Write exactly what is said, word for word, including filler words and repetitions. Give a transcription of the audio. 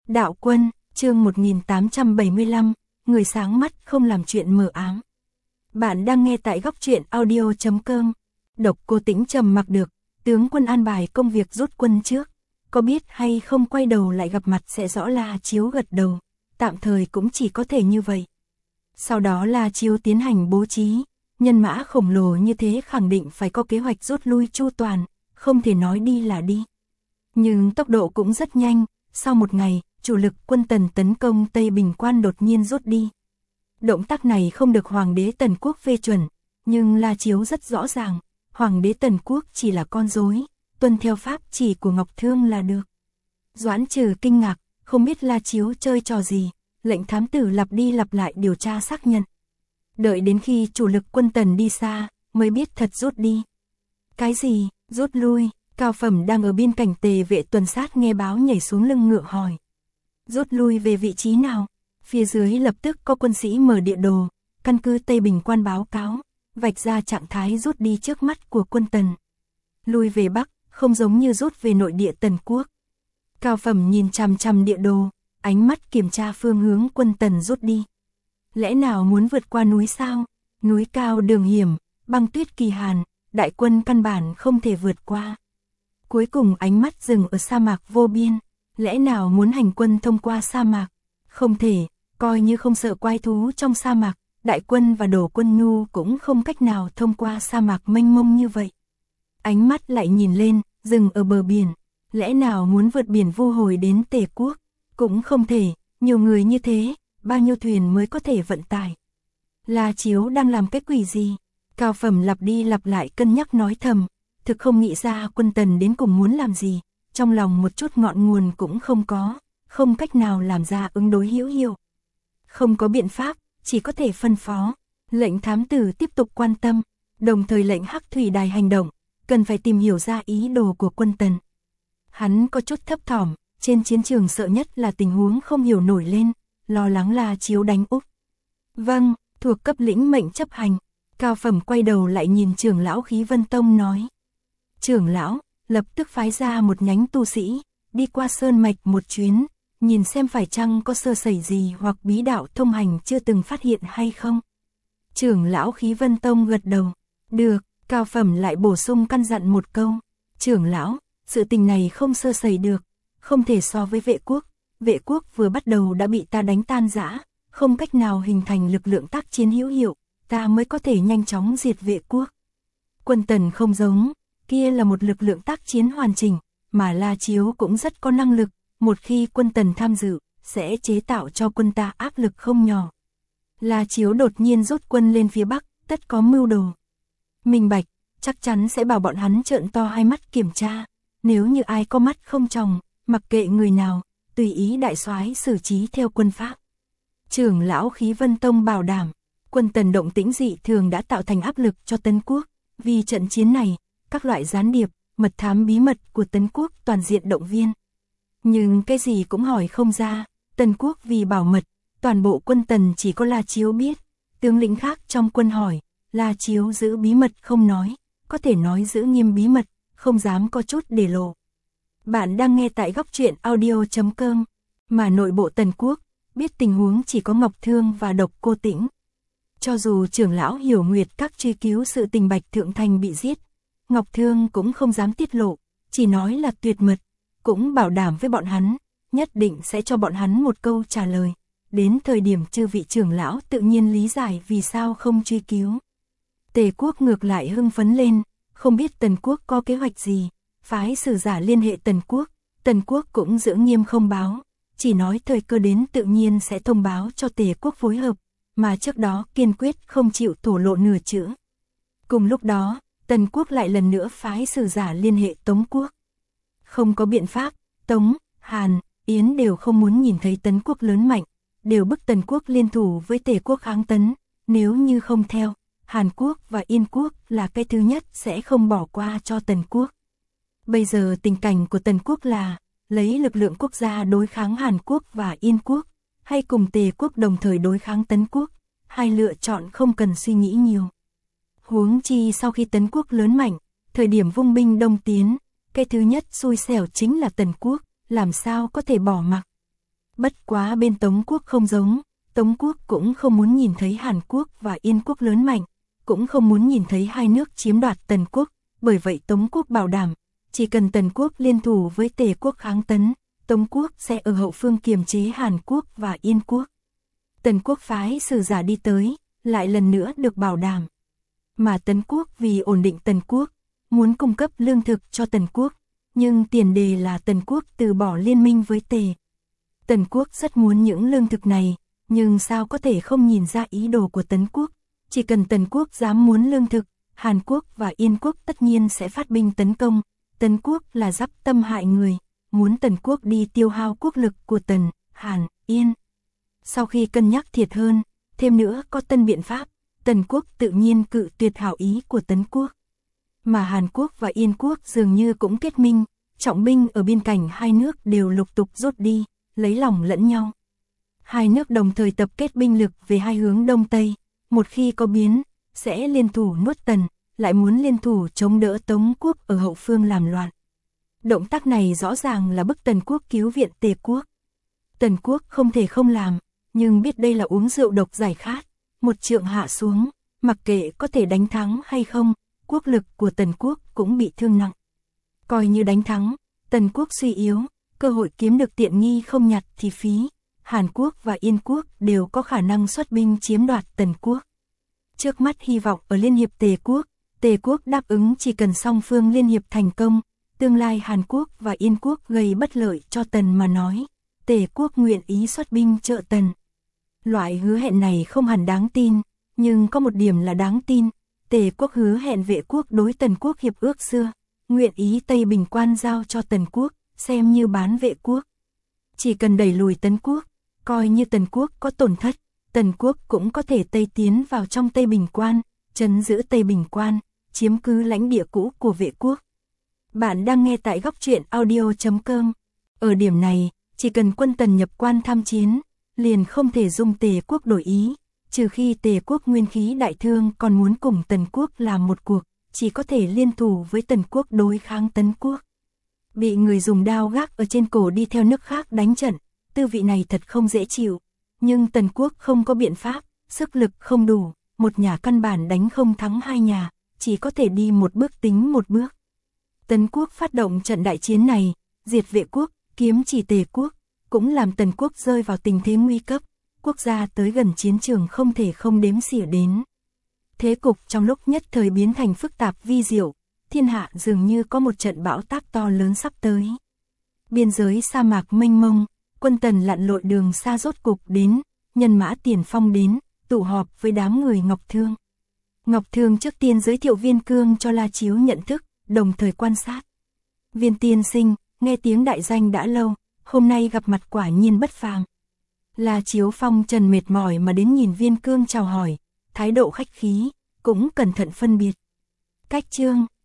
Đạo Quân, chương một nghìn tám trăm bảy mươi lăm, người sáng mắt không làm chuyện mờ ám. Bạn đang nghe tại góc truyện audio chấm com. Độc Cô Tĩnh trầm mặc được, tướng quân an bài công việc rút quân trước, có biết hay không quay đầu lại gặp mặt sẽ rõ. La Chiếu gật đầu, tạm thời cũng chỉ có thể như vậy. Sau đó La Chiếu tiến hành bố trí, nhân mã khổng lồ như thế khẳng định phải có kế hoạch rút lui chu toàn, không thể nói đi là đi. Nhưng tốc độ cũng rất nhanh, sau một ngày, chủ lực quân Tần tấn công Tây Bình Quan đột nhiên rút đi. Động tác này không được Hoàng đế Tần Quốc phê chuẩn, nhưng La Chiếu rất rõ ràng, Hoàng đế Tần Quốc chỉ là con rối, tuân theo pháp chỉ của Ngọc Thương là được. Doãn Trừ kinh ngạc, không biết La Chiếu chơi trò gì, lệnh thám tử lặp đi lặp lại điều tra xác nhận. Đợi đến khi chủ lực quân Tần đi xa, mới biết thật rút đi. Cái gì, rút lui? Cao Phẩm đang ở bên cạnh tề vệ tuần sát nghe báo nhảy xuống lưng ngựa hỏi. Rút lui về vị trí nào? Phía dưới lập tức có quân sĩ mở địa đồ, căn cứ Tây Bình Quan báo cáo, vạch ra trạng thái rút đi trước mắt của quân Tần. Lui về Bắc, không giống như rút về nội địa Tần Quốc. Cao Phẩm nhìn chằm chằm địa đồ, ánh mắt kiểm tra phương hướng quân Tần rút đi. Lẽ nào muốn vượt qua núi sao? Núi cao đường hiểm, băng tuyết kỳ hàn, đại quân căn bản không thể vượt qua. Cuối cùng ánh mắt dừng ở sa mạc vô biên, lẽ nào muốn hành quân thông qua sa mạc? Không thể, coi như không sợ quái thú trong sa mạc, đại quân và đổ quân nhu cũng không cách nào thông qua sa mạc mênh mông như vậy. Ánh mắt lại nhìn lên, dừng ở bờ biển, lẽ nào muốn vượt biển vu hồi đến Tề Quốc? Cũng không thể, nhiều người như thế, bao nhiêu thuyền mới có thể vận tải? La Chiếu đang làm cái quỷ gì? Cao Phẩm lặp đi lặp lại cân nhắc nói thầm, thực không nghĩ ra quân Tần đến cùng muốn làm gì, trong lòng một chút ngọn nguồn cũng không có, không cách nào làm ra ứng đối hữu hiệu. Không có biện pháp, chỉ có thể phân phó, lệnh thám tử tiếp tục quan tâm, đồng thời lệnh Hắc Thủy Đài hành động, cần phải tìm hiểu ra ý đồ của quân Tần. Hắn có chút thấp thỏm, trên chiến trường sợ nhất là tình huống không hiểu nổi lên, lo lắng La Chiếu đánh úp. Vâng, thuộc cấp lĩnh mệnh chấp hành. Cao Phẩm quay đầu lại nhìn trưởng lão Khí Vân Tông nói. Trưởng lão, lập tức phái ra một nhánh tu sĩ, đi qua sơn mạch một chuyến, nhìn xem phải chăng có sơ sẩy gì hoặc bí đạo thông hành chưa từng phát hiện hay không. Trưởng lão Khí Vân Tông gật đầu. Được, Cao Phẩm lại bổ sung căn dặn một câu. Trưởng lão, sự tình này không sơ sẩy được, không thể so với Vệ Quốc. Vệ Quốc vừa bắt đầu đã bị ta đánh tan rã, không cách nào hình thành lực lượng tác chiến hữu hiệu, ta mới có thể nhanh chóng diệt Vệ Quốc. Quân Tần không giống, kia là một lực lượng tác chiến hoàn chỉnh, mà La Chiếu cũng rất có năng lực, một khi quân Tần tham dự, sẽ chế tạo cho quân ta áp lực không nhỏ. La Chiếu đột nhiên rút quân lên phía Bắc, tất có mưu đồ. Minh bạch, chắc chắn sẽ bảo bọn hắn trợn to hai mắt kiểm tra, nếu như ai có mắt không tròng, mặc kệ người nào, tùy ý đại soái xử trí theo quân pháp. Trưởng lão Khí Vân Tông bảo đảm, quân Tần động tĩnh dị thường đã tạo thành áp lực cho Tấn Quốc, vì trận chiến này, các loại gián điệp, mật thám bí mật của Tấn Quốc toàn diện động viên. Nhưng cái gì cũng hỏi không ra, Tần Quốc vì bảo mật, toàn bộ quân Tần chỉ có La Chiếu biết, tướng lĩnh khác trong quân hỏi, La Chiếu giữ bí mật không nói, có thể nói giữ nghiêm bí mật, không dám có chút để lộ. Bạn đang nghe tại góc truyện audio chấm com, mà nội bộ Tần Quốc, biết tình huống chỉ có Ngọc Thương và Độc Cô Tĩnh. Cho dù trưởng lão Hiểu Nguyệt các truy cứu sự tình Bạch Thượng Thành bị giết, Ngọc Thương cũng không dám tiết lộ, chỉ nói là tuyệt mật, cũng bảo đảm với bọn hắn, nhất định sẽ cho bọn hắn một câu trả lời. Đến thời điểm chư vị trưởng lão tự nhiên lý giải vì sao không truy cứu. Tề Quốc ngược lại hưng phấn lên, không biết Tần Quốc có kế hoạch gì, phái sử giả liên hệ Tần Quốc, Tần Quốc cũng giữ nghiêm không báo, chỉ nói thời cơ đến tự nhiên sẽ thông báo cho Tề Quốc phối hợp, mà trước đó kiên quyết không chịu thổ lộ nửa chữ. Cùng lúc đó, Tần Quốc lại lần nữa phái sử giả liên hệ Tống Quốc. Không có biện pháp, Tống, Hàn, Yến đều không muốn nhìn thấy Tấn Quốc lớn mạnh, đều bức Tần Quốc liên thủ với Tề Quốc kháng Tấn, nếu như không theo, Hàn Quốc và Yên Quốc là cái thứ nhất sẽ không bỏ qua cho Tần Quốc. Bây giờ tình cảnh của Tần Quốc là, lấy lực lượng quốc gia đối kháng Hàn Quốc và Yên Quốc, hay cùng Tề Quốc đồng thời đối kháng Tấn Quốc, hai lựa chọn không cần suy nghĩ nhiều. Huống chi sau khi Tấn Quốc lớn mạnh, thời điểm vung binh đông tiến, cái thứ nhất xui xẻo chính là Tần Quốc, làm sao có thể bỏ mặc. Bất quá bên Tống quốc không giống, Tống quốc cũng không muốn nhìn thấy Hàn Quốc và Yên quốc lớn mạnh, cũng không muốn nhìn thấy hai nước chiếm đoạt Tần quốc, bởi vậy Tống quốc bảo đảm, chỉ cần Tần quốc liên thủ với Tề quốc kháng tấn, Tống quốc sẽ ở hậu phương kiềm chế Hàn Quốc và Yên quốc. Tần quốc phái sử giả đi tới, lại lần nữa được bảo đảm. Mà Tấn quốc vì ổn định Tần quốc, muốn cung cấp lương thực cho Tần quốc, nhưng tiền đề là Tần quốc từ bỏ liên minh với Tề. Tần quốc rất muốn những lương thực này, nhưng sao có thể không nhìn ra ý đồ của Tấn quốc, chỉ cần Tần quốc dám muốn lương thực, Hàn Quốc và Yên quốc tất nhiên sẽ phát binh tấn công. Tấn quốc là giáp tâm hại người, muốn Tần quốc đi tiêu hao quốc lực của Tần, Hàn, Yên. Sau khi cân nhắc thiệt hơn, thêm nữa có tân biện pháp, Tần quốc tự nhiên cự tuyệt hảo ý của Tấn quốc. Mà Hàn Quốc và Yên quốc dường như cũng kết minh, trọng binh ở biên cảnh hai nước đều lục tục rút đi, lấy lòng lẫn nhau. Hai nước đồng thời tập kết binh lực về hai hướng Đông Tây, một khi có biến, sẽ liên thủ nuốt Tần, lại muốn liên thủ chống đỡ Tống quốc ở hậu phương làm loạn. Động tác này rõ ràng là bức Tần quốc cứu viện Tề quốc. Tần quốc không thể không làm, nhưng biết đây là uống rượu độc giải khát, một trượng hạ xuống, mặc kệ có thể đánh thắng hay không, quốc lực của Tần quốc cũng bị thương nặng. Coi như đánh thắng, Tần quốc suy yếu, cơ hội kiếm được tiện nghi không nhặt thì phí. Hàn Quốc và Yên quốc đều có khả năng xuất binh chiếm đoạt Tần quốc. Trước mắt hy vọng ở Liên hiệp Tề quốc, Tề quốc đáp ứng chỉ cần song phương liên hiệp thành công, tương lai Hàn Quốc và Yên quốc gây bất lợi cho Tần mà nói, Tề quốc nguyện ý xuất binh trợ Tần. Loại hứa hẹn này không hẳn đáng tin, nhưng có một điểm là đáng tin, Tề quốc hứa hẹn vệ quốc đối Tần quốc hiệp ước xưa, nguyện ý Tây Bình Quan giao cho Tần quốc, xem như bán vệ quốc. Chỉ cần đẩy lùi Tấn quốc, coi như Tần quốc có tổn thất, Tần quốc cũng có thể Tây tiến vào trong Tây Bình Quan, trấn giữ Tây Bình Quan, chiếm cứ lãnh địa cũ của vệ quốc. Bạn đang nghe tại góc truyện audio chấm com. Ở điểm này, chỉ cần quân Tần nhập quan tham chiến, liền không thể dung Tề quốc đổi ý, trừ khi Tề quốc nguyên khí đại thương còn muốn cùng Tần quốc làm một cuộc, chỉ có thể liên thủ với Tần quốc đối kháng Tấn quốc. Bị người dùng đao gác ở trên cổ đi theo nước khác đánh trận, tư vị này thật không dễ chịu, nhưng Tần quốc không có biện pháp, sức lực không đủ, một nhà căn bản đánh không thắng hai nhà, chỉ có thể đi một bước tính một bước. Tấn quốc phát động trận đại chiến này, diệt vệ quốc, kiếm chỉ Tề quốc, cũng làm Tần quốc rơi vào tình thế nguy cấp, quốc gia tới gần chiến trường không thể không đếm xỉa đến. Thế cục trong lúc nhất thời biến thành phức tạp vi diệu, thiên hạ dường như có một trận bão táp to lớn sắp tới. Biên giới sa mạc mênh mông, quân Tần lặn lội đường xa rốt cục đến, nhân mã tiền phong đến, tụ họp với đám người Ngọc Thương. Ngọc Thương trước tiên giới thiệu Viên Cương cho La Chiếu nhận thức, đồng thời quan sát. Viên tiên sinh, nghe tiếng đại danh đã lâu, hôm nay gặp mặt quả nhiên bất phàm. La Chiếu phong trần mệt mỏi mà đến nhìn Viên Cương chào hỏi, thái độ khách khí, cũng cẩn thận phân biệt. Cách chương,